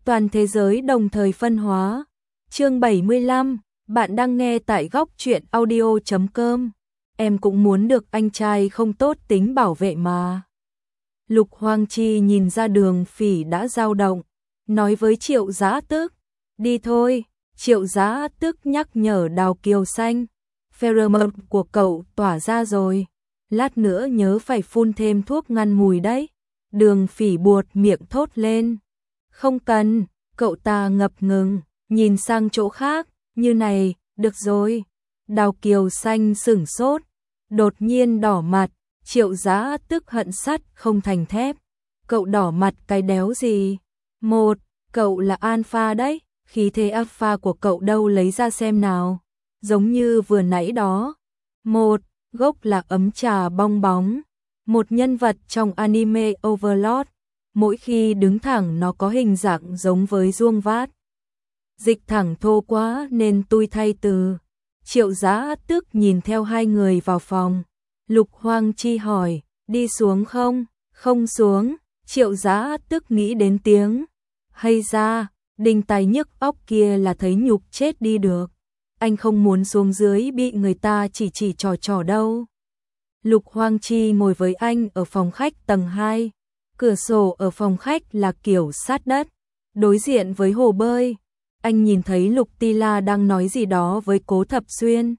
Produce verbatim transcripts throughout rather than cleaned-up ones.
Toàn thế giới đồng thời phân hóa. Chương bảy mươi lăm, bạn đang nghe tại góc truyện audio chấm com. Em cũng muốn được anh trai không tốt tính bảo vệ mà. Lục Hoang Chi nhìn ra Đường Phỉ đã dao động, nói với Triệu Giá Tức, đi thôi. Triệu Giá Tức nhắc nhở Đào Kiều Xanh, pheromone của cậu tỏa ra rồi, lát nữa nhớ phải phun thêm thuốc ngăn mùi đấy. Đường Phỉ buột miệng thốt lên, không cần. Cậu ta ngập ngừng, nhìn sang chỗ khác, như này, được rồi. Đào Kiều Xanh sửng sốt, đột nhiên đỏ mặt. Triệu Giá Tức hận sắt không thành thép, cậu đỏ mặt cái đéo gì? Một, cậu là alpha đấy, khí thế alpha của cậu đâu lấy ra xem nào, giống như vừa nãy đó. Một, gốc là ấm trà bong bóng, một nhân vật trong anime Overlord, mỗi khi đứng thẳng nó có hình dạng giống với Duông Vát. Dịch thẳng thô quá nên tôi thay từ. Triệu Giá Tức nhìn theo hai người vào phòng. Lục Hoang Chi hỏi, đi xuống không? Không xuống. Triệu Giá Tức nghĩ đến tiếng hay ra, đinh tai nhức óc kia là thấy nhục chết đi được. Anh không muốn xuống dưới bị người ta chỉ chỉ trò trò đâu. Lục Hoang Chi ngồi với anh ở phòng khách tầng hai. Cửa sổ ở phòng khách là kiểu sát đất, đối diện với hồ bơi. Anh nhìn thấy Lục Ti La đang nói gì đó với Cố Thập Xuyên.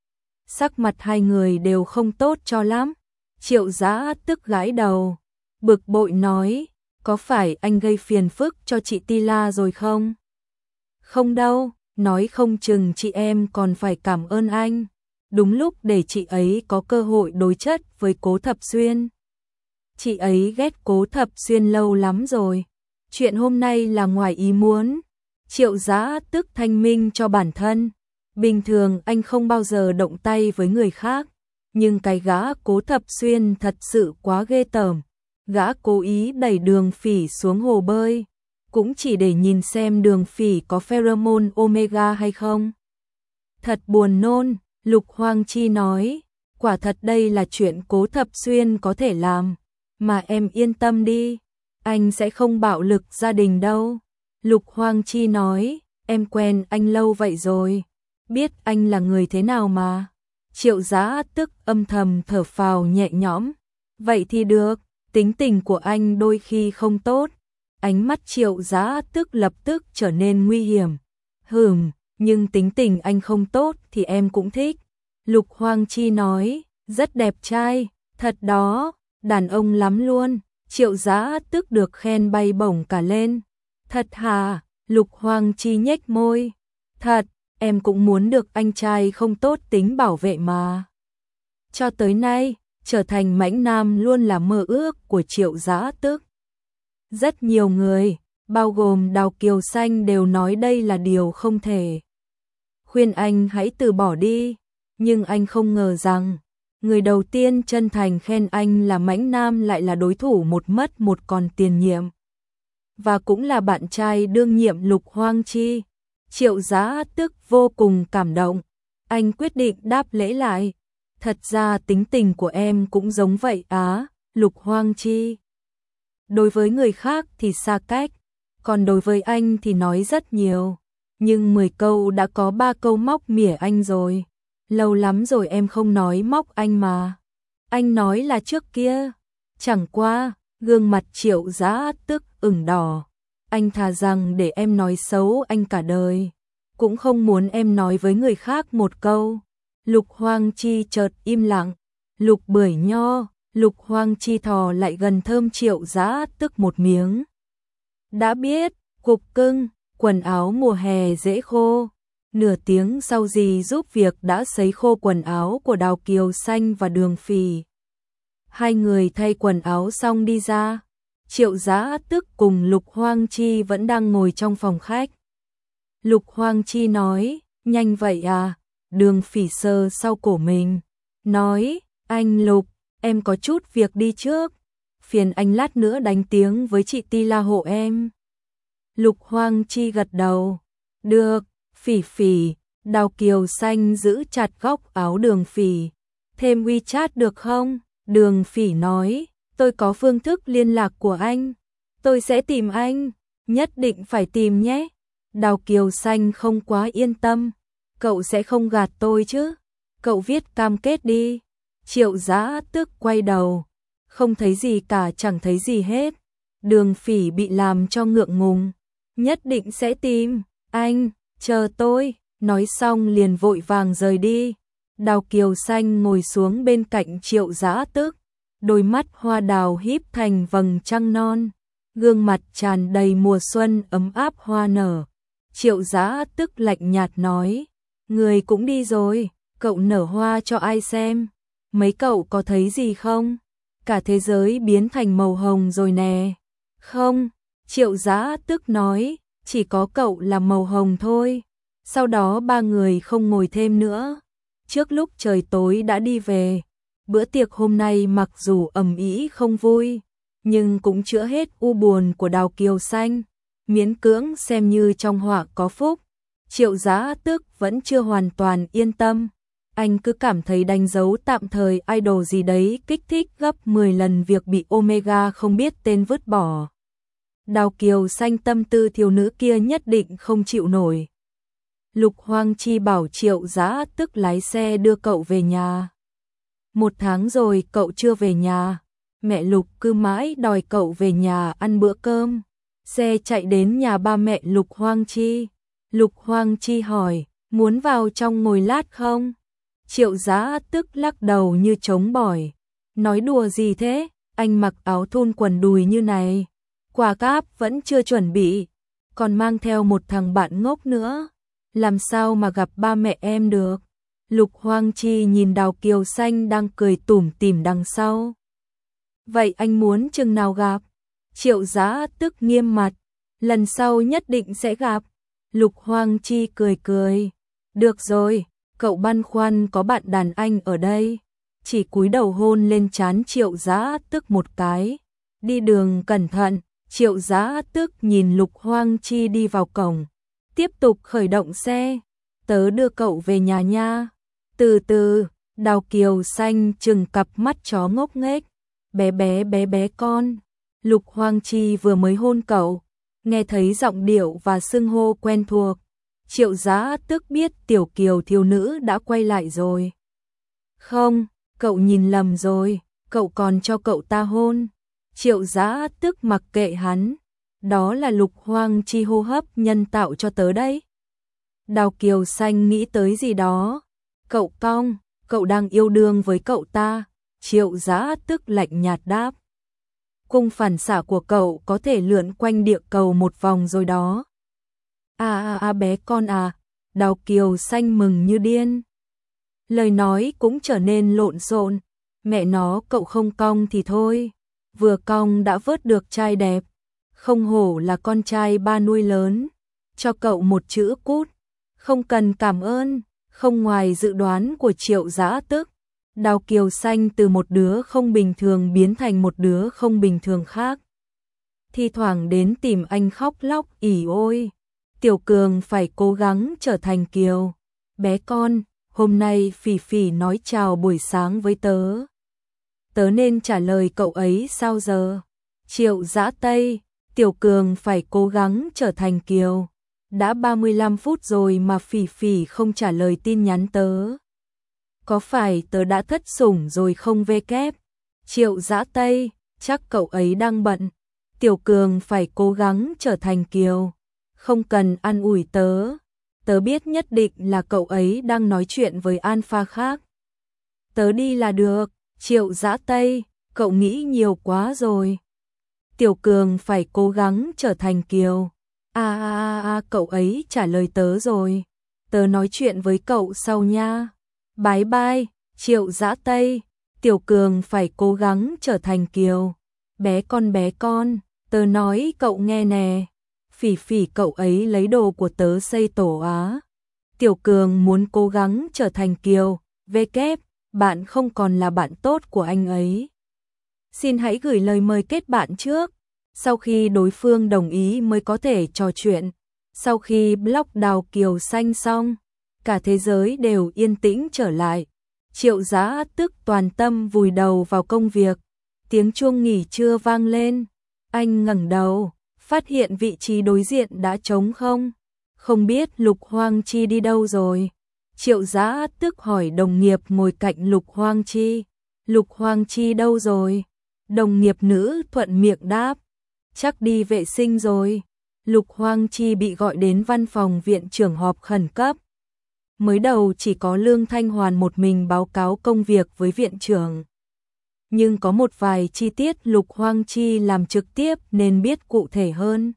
Sắc mặt hai người đều không tốt cho lắm. Triệu Giá Tức gãi đầu, bực bội nói, có phải anh gây phiền phức cho chị Ti La rồi không? Không đâu, nói không chừng chị em còn phải cảm ơn anh. Đúng lúc để chị ấy có cơ hội đối chất với Cố Thập Xuyên. Chị ấy ghét Cố Thập Xuyên lâu lắm rồi. Chuyện hôm nay là ngoài ý muốn. Triệu Giá Tức thanh minh cho bản thân. Bình thường anh không bao giờ động tay với người khác, nhưng cái gã Cố Thập Xuyên thật sự quá ghê tởm. Gã cố ý đẩy Đường Phỉ xuống hồ bơi, cũng chỉ để nhìn xem Đường Phỉ có pheromone omega hay không. Thật buồn nôn, Lục Hoang Chi nói, quả thật đây là chuyện Cố Thập Xuyên có thể làm, mà em yên tâm đi, anh sẽ không bạo lực gia đình đâu. Lục Hoang Chi nói, em quen anh lâu vậy rồi, biết anh là người thế nào mà. Triệu Giá Tức âm thầm thở phào nhẹ nhõm, vậy thì được, tính tình của anh đôi khi không tốt. Ánh mắt Triệu Giá Tức lập tức trở nên nguy hiểm. Hừm, nhưng tính tình anh không tốt thì em cũng thích. Lục Hoang Chi nói, rất đẹp trai, thật đó, đàn ông lắm luôn. Triệu Giá Tức được khen bay bổng cả lên. Thật hả? Lục Hoang Chi nhếch môi. Thật, em cũng muốn được anh trai không tốt tính bảo vệ mà. Cho tới nay, trở thành mãnh nam luôn là mơ ước của Triệu Giá Tức. Rất nhiều người, bao gồm Đào Kiều Xanh đều nói đây là điều không thể. Khuyên anh hãy từ bỏ đi, nhưng anh không ngờ rằng, người đầu tiên chân thành khen anh là mãnh nam lại là đối thủ một mất một còn tiền nhiệm. Và cũng là bạn trai đương nhiệm Lục Hoang Chi. Triệu Giá Tức vô cùng cảm động. Anh quyết định đáp lễ lại. Thật ra tính tình của em cũng giống vậy á, Lục Hoang Chi. Đối với người khác thì xa cách, còn đối với anh thì nói rất nhiều. Nhưng mười câu đã có ba câu móc mỉa anh rồi. Lâu lắm rồi em không nói móc anh mà. Anh nói là trước kia. Chẳng qua, gương mặt Triệu Giá Tức ửng đỏ. Anh thà rằng để em nói xấu anh cả đời, cũng không muốn em nói với người khác một câu. Lục Hoang Chi chợt im lặng. Lục Bưởi Nho. Lục Hoang Chi thò lại gần thơm Triệu Giá Tức một miếng. Đã biết, cục cưng, quần áo mùa hè dễ khô. Nửa tiếng sau dì giúp việc đã sấy khô quần áo của Đào Kiều Xanh và Đường Phỉ. Hai người thay quần áo xong đi ra. Triệu Giá Tức cùng Lục Hoang Chi vẫn đang ngồi trong phòng khách. Lục Hoang Chi nói, nhanh vậy à? Đường Phỉ sờ sau cổ mình, nói, anh Lục, em có chút việc đi trước, phiền anh lát nữa đánh tiếng với chị Ti La hộ em. Lục Hoang Chi gật đầu, được. Phỉ Phỉ. Đào Kiều Xanh giữ chặt góc áo Đường Phỉ, thêm WeChat được không? Đường Phỉ nói, tôi có phương thức liên lạc của anh, tôi sẽ tìm anh. nhất định phải tìm nhé. Đào Kiều Xanh không quá yên tâm. Cậu sẽ không gạt tôi chứ? Cậu viết cam kết đi. Triệu Giá Tức quay đầu. Không thấy gì cả, chẳng thấy gì hết. Đường Phỉ bị làm cho ngượng ngùng. Nhất định sẽ tìm. Anh, chờ tôi. Nói xong liền vội vàng rời đi. Đào Kiều Xanh ngồi xuống bên cạnh Triệu Giá Tức. Đôi mắt hoa đào híp thành vầng trăng non. Gương mặt tràn đầy mùa xuân ấm áp hoa nở. Triệu Giá Tức lạnh nhạt nói. Người cũng đi rồi, cậu nở hoa cho ai xem? Mấy cậu có thấy gì không? Cả thế giới biến thành màu hồng rồi nè. Không, Triệu Giá Tức nói, chỉ có cậu là màu hồng thôi. Sau đó ba người không ngồi thêm nữa. Trước lúc trời tối đã đi về. Bữa tiệc hôm nay mặc dù ầm ĩ không vui, nhưng cũng chữa hết u buồn của Đào Kiều Xanh. Miễn cưỡng xem như trong họa có phúc. Triệu Giá Tức vẫn chưa hoàn toàn yên tâm. Anh cứ cảm thấy đánh dấu tạm thời idol gì đấy kích thích gấp mười lần việc bị Omega không biết tên vứt bỏ. Đào Kiều Xanh tâm tư thiếu nữ kia nhất định không chịu nổi. Lục Hoang Chi bảo Triệu Giá Tức lái xe đưa cậu về nhà. Một tháng rồi cậu chưa về nhà. Mẹ Lục cứ mãi đòi cậu về nhà ăn bữa cơm. Xe chạy đến nhà ba mẹ Lục Hoang Chi. Lục Hoang Chi hỏi, muốn vào trong ngồi lát không? Triệu Giá Tức lắc đầu như trống bỏi. Nói đùa gì thế? Anh mặc áo thun quần đùi như này. Quà cáp vẫn chưa chuẩn bị. Còn mang theo một thằng bạn ngốc nữa. Làm sao mà gặp ba mẹ em được? Lục Hoang Chi nhìn Đào Kiều Xanh đang cười tủm tỉm đằng sau. Vậy anh muốn chừng nào gặp? Triệu Giá Tức nghiêm mặt. Lần sau nhất định sẽ gặp. Lục Hoang Chi cười cười. Được rồi, cậu băn khoăn có bạn đàn anh ở đây. Chỉ cúi đầu hôn lên trán Triệu Giá Tức một cái. Đi đường cẩn thận. Triệu Giá Tức nhìn Lục Hoang Chi đi vào cổng. Tiếp tục khởi động xe. Tớ đưa cậu về nhà nha. Từ từ, Đào Kiều Xanh trừng cặp mắt chó ngốc nghếch. Bé bé bé bé con. Lục Hoang Chi vừa mới hôn cậu. Nghe thấy giọng điệu và xưng hô quen thuộc. Triệu Giá Tức biết Tiểu Kiều thiếu nữ đã quay lại rồi. Không, cậu nhìn lầm rồi. Cậu còn cho cậu ta hôn. Triệu Giá Tức mặc kệ hắn. Đó là Lục Hoang Chi hô hấp nhân tạo cho tớ đấy. Đào Kiều Xanh nghĩ tới gì đó. Cậu cong, cậu đang yêu đương với cậu ta. Triệu Giá Tức lạnh nhạt đáp. Cung phản xạ của cậu có thể lượn quanh địa cầu một vòng rồi đó. À à à bé con à. Đào Kiều Xanh mừng như điên. Lời nói cũng trở nên lộn xộn. Mẹ nó, cậu không cong thì thôi. Vừa cong đã vớt được trai đẹp. Không hổ là con trai ba nuôi lớn. Cho cậu một chữ cút. Không cần cảm ơn. Không ngoài dự đoán của Triệu Giá Tức. Đào Kiều Xanh từ một đứa không bình thường biến thành một đứa không bình thường khác. Thi thoảng đến tìm anh khóc lóc ỉ ôi. Tiểu Cường phải cố gắng trở thành Kiều. Bé con, hôm nay Phỉ Phỉ nói chào buổi sáng với tớ. Tớ nên trả lời cậu ấy sao giờ? Triệu Dã Tây, Tiểu Cường phải cố gắng trở thành Kiều. Đã ba mươi lăm phút rồi mà Phỉ Phỉ không trả lời tin nhắn tớ. Có phải tớ đã thất sủng rồi không vê kép? Triệu Dã Tây, chắc cậu ấy đang bận. Tiểu Cường phải cố gắng trở thành Kiều. Không cần an ủi tớ. Tớ biết nhất định là cậu ấy đang nói chuyện với alpha khác. Tớ đi là được. Triệu Dã Tây, cậu nghĩ nhiều quá rồi. Tiểu Cường phải cố gắng trở thành Kiều. À à à à cậu ấy trả lời tớ rồi. Tớ nói chuyện với cậu sau nha. Bye bye, Triệu Dã Tây. Tiểu Cường phải cố gắng trở thành Kiều. Bé con bé con, tớ nói cậu nghe nè. Phỉ Phỉ cậu ấy lấy đồ của tớ xây tổ á. Tiểu Cường muốn cố gắng trở thành Kiều. Vê kép, bạn không còn là bạn tốt của anh ấy. Xin hãy gửi lời mời kết bạn trước. Sau khi đối phương đồng ý mới có thể trò chuyện. Sau khi block Đào Kiều Xanh xong, cả thế giới đều yên tĩnh trở lại. Triệu Dã Tức toàn tâm vùi đầu vào công việc. Tiếng chuông nghỉ trưa vang lên. Anh ngẩng đầu, phát hiện vị trí đối diện đã trống không. Không biết Lục Hoang Chi đi đâu rồi. Triệu Giá tức hỏi đồng nghiệp ngồi cạnh Lục Hoang Chi. Lục Hoang Chi đâu rồi? Đồng nghiệp nữ thuận miệng đáp. Chắc đi vệ sinh rồi. Lục Hoang Chi bị gọi đến văn phòng viện trưởng họp khẩn cấp. Mới đầu chỉ có Lương Thanh Hoàn một mình báo cáo công việc với viện trưởng. Nhưng có một vài chi tiết Lục Hoang Chi làm trực tiếp nên biết cụ thể hơn.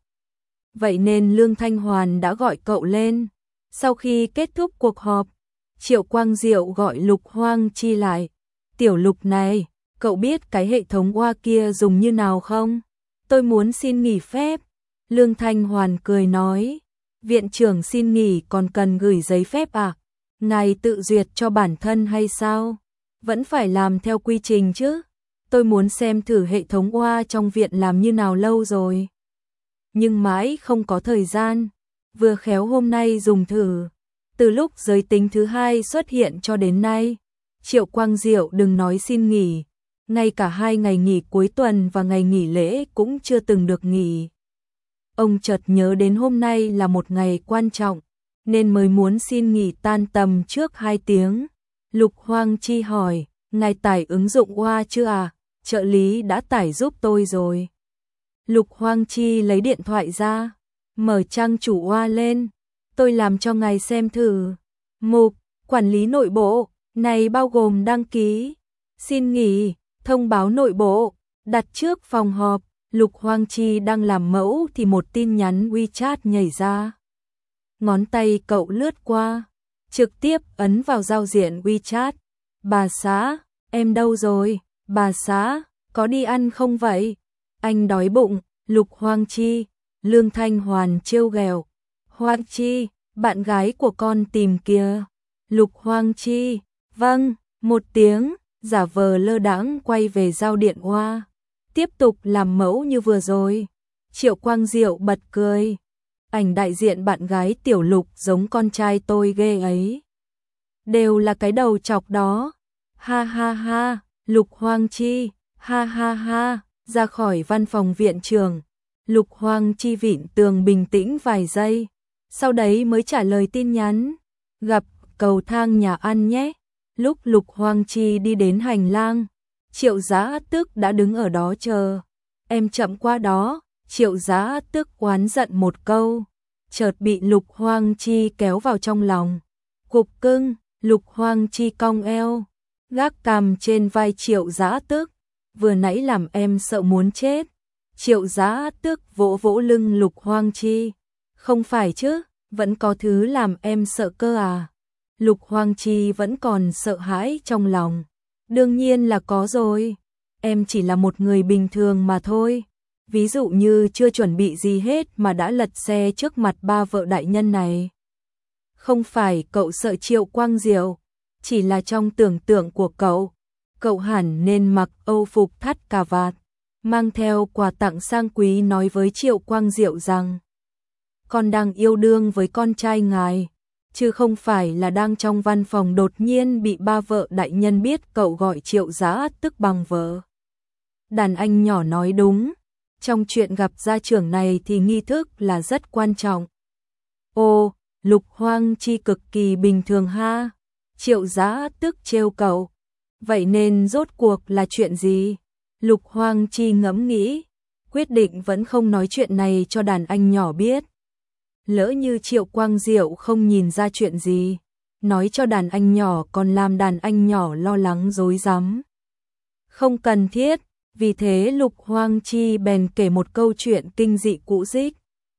Vậy nên Lương Thanh Hoàn đã gọi cậu lên. Sau khi kết thúc cuộc họp, Triệu Quang Diệu gọi Lục Hoang Chi lại. Tiểu Lục này, cậu biết cái hệ thống oa kia dùng như nào không? Tôi muốn xin nghỉ phép. Lương Thanh Hoàn cười nói. Viện trưởng xin nghỉ còn cần gửi giấy phép à? Ngài tự duyệt cho bản thân hay sao? Vẫn phải làm theo quy trình chứ. Tôi muốn xem thử hệ thống oa trong viện làm như nào lâu rồi. Nhưng mãi không có thời gian. Vừa khéo hôm nay dùng thử. Từ lúc giới tính thứ hai xuất hiện cho đến nay, Triệu Quang Diệu đừng nói xin nghỉ. Ngay cả hai ngày nghỉ cuối tuần và ngày nghỉ lễ cũng chưa từng được nghỉ. Ông chợt nhớ đến hôm nay là một ngày quan trọng, nên mới muốn xin nghỉ tan tầm trước hai tiếng. Lục Hoang Chi hỏi, ngài tải ứng dụng oa chưa à? Trợ lý đã tải giúp tôi rồi. Lục Hoang Chi lấy điện thoại ra, mở trang chủ oa lên. Tôi làm cho ngài xem thử. Mục, quản lý nội bộ, này bao gồm đăng ký, xin nghỉ, thông báo nội bộ, đặt trước phòng họp. Lục Hoang Chi đang làm mẫu thì một tin nhắn WeChat nhảy ra. Ngón tay cậu lướt qua, trực tiếp ấn vào giao diện WeChat. Bà xã, em đâu rồi? Bà xã, có đi ăn không vậy? Anh đói bụng. Lục Hoang Chi, Lương Thanh Hoàn trêu ghẹo. Hoang Chi, bạn gái của con tìm kìa. Lục Hoang Chi, vâng, một tiếng, giả vờ lơ đãng quay về giao điện oa. Tiếp tục làm mẫu như vừa rồi. Triệu Quang Diệu bật cười. Ảnh đại diện bạn gái Tiểu Lục giống con trai tôi ghê ấy. Đều là cái đầu chọc đó. Ha ha ha, Lục Hoang Chi, ha ha ha, ra khỏi văn phòng viện trưởng. Lục Hoang Chi vịn tường bình tĩnh vài giây. Sau đấy mới trả lời tin nhắn. Gặp cầu thang nhà ăn nhé. Lúc Lục Hoang Chi đi đến hành lang, Triệu Giá Tức đã đứng ở đó chờ. Em chậm qua đó. Triệu Giá Tức oán giận một câu, chợt bị Lục Hoang Chi kéo vào trong lòng. Cục cưng. Lục Hoang Chi cong eo, gác cằm trên vai Triệu Giá Tức. Vừa nãy làm em sợ muốn chết. Triệu Giá Tức vỗ vỗ lưng Lục Hoang Chi. Không phải chứ, vẫn có thứ làm em sợ cơ à? Lục Hoang Chi vẫn còn sợ hãi trong lòng. Đương nhiên là có rồi. Em chỉ là một người bình thường mà thôi. Ví dụ như chưa chuẩn bị gì hết mà đã lật xe trước mặt ba vợ đại nhân này. Không phải cậu sợ Triệu Quang Diệu, chỉ là trong tưởng tượng của cậu, cậu hẳn nên mặc âu phục thắt cà vạt, mang theo quà tặng sang quý nói với Triệu Quang Diệu rằng con đang yêu đương với con trai ngài, chứ không phải là đang trong văn phòng đột nhiên bị ba vợ đại nhân biết cậu gọi Triệu Giá Tức bằng vợ. Đàn anh nhỏ nói đúng, trong chuyện gặp gia trưởng này thì nghi thức là rất quan trọng. Ô, Lục Hoang Chi cực kỳ bình thường ha. Triệu Giá Tức trêu cậu. Vậy nên rốt cuộc là chuyện gì? Lục Hoang Chi ngẫm nghĩ, quyết định vẫn không nói chuyện này cho đàn anh nhỏ biết. Lỡ như Triệu Quang Diệu không nhìn ra chuyện gì, nói cho đàn anh nhỏ còn làm đàn anh nhỏ lo lắng rối rắm. Không cần thiết, vì thế Lục Hoang Chi bèn kể một câu chuyện kinh dị cũ dích.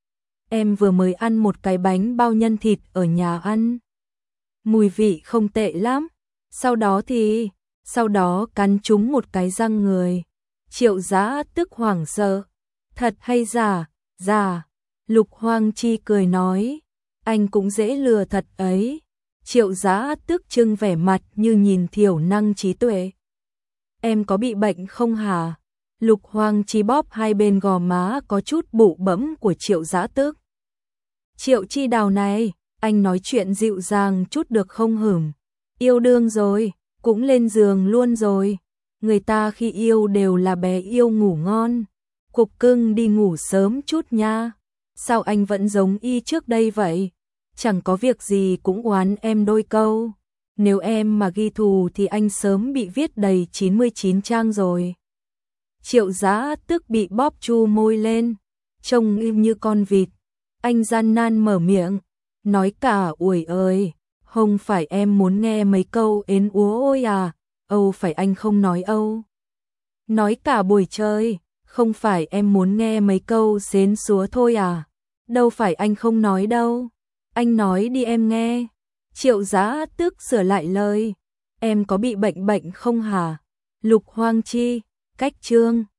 Em vừa mới ăn một cái bánh bao nhân thịt ở nhà ăn. Mùi vị không tệ lắm. Sau đó thì, sau đó cắn trúng một cái răng người. Triệu Giá Tức hoảng sợ. Thật hay giả? Giả. Lục Hoang Chi cười nói. Anh cũng dễ lừa thật ấy. Triệu Giá Tức trưng vẻ mặt như nhìn thiểu năng trí tuệ. Em có bị bệnh không hả? Lục Hoang Chi bóp hai bên gò má có chút bụ bẫm của Triệu Giá Tức. Triệu Chi Đào này, anh nói chuyện dịu dàng chút được không hửm? Yêu đương rồi, cũng lên giường luôn rồi. Người ta khi yêu đều là bé yêu ngủ ngon. Cục cưng đi ngủ sớm chút nha. Sao anh vẫn giống y trước đây vậy? Chẳng có việc gì cũng oán em đôi câu. Nếu em mà ghi thù thì anh sớm bị viết đầy chín mươi chín trang rồi. Triệu Giá tức bị bóp chu môi lên, trông im như con vịt. Anh gian nan mở miệng, nói cả ủi ơi, không phải em muốn nghe mấy câu ến úa ôi à, âu phải anh không nói âu. Nói cả buổi chơi, không phải em muốn nghe mấy câu xến xúa thôi à, đâu phải anh không nói đâu, anh nói đi em nghe. Triệu Giá tức sửa lại lời, em có bị bệnh bệnh không hả? Lục Hoang Chi, cách chương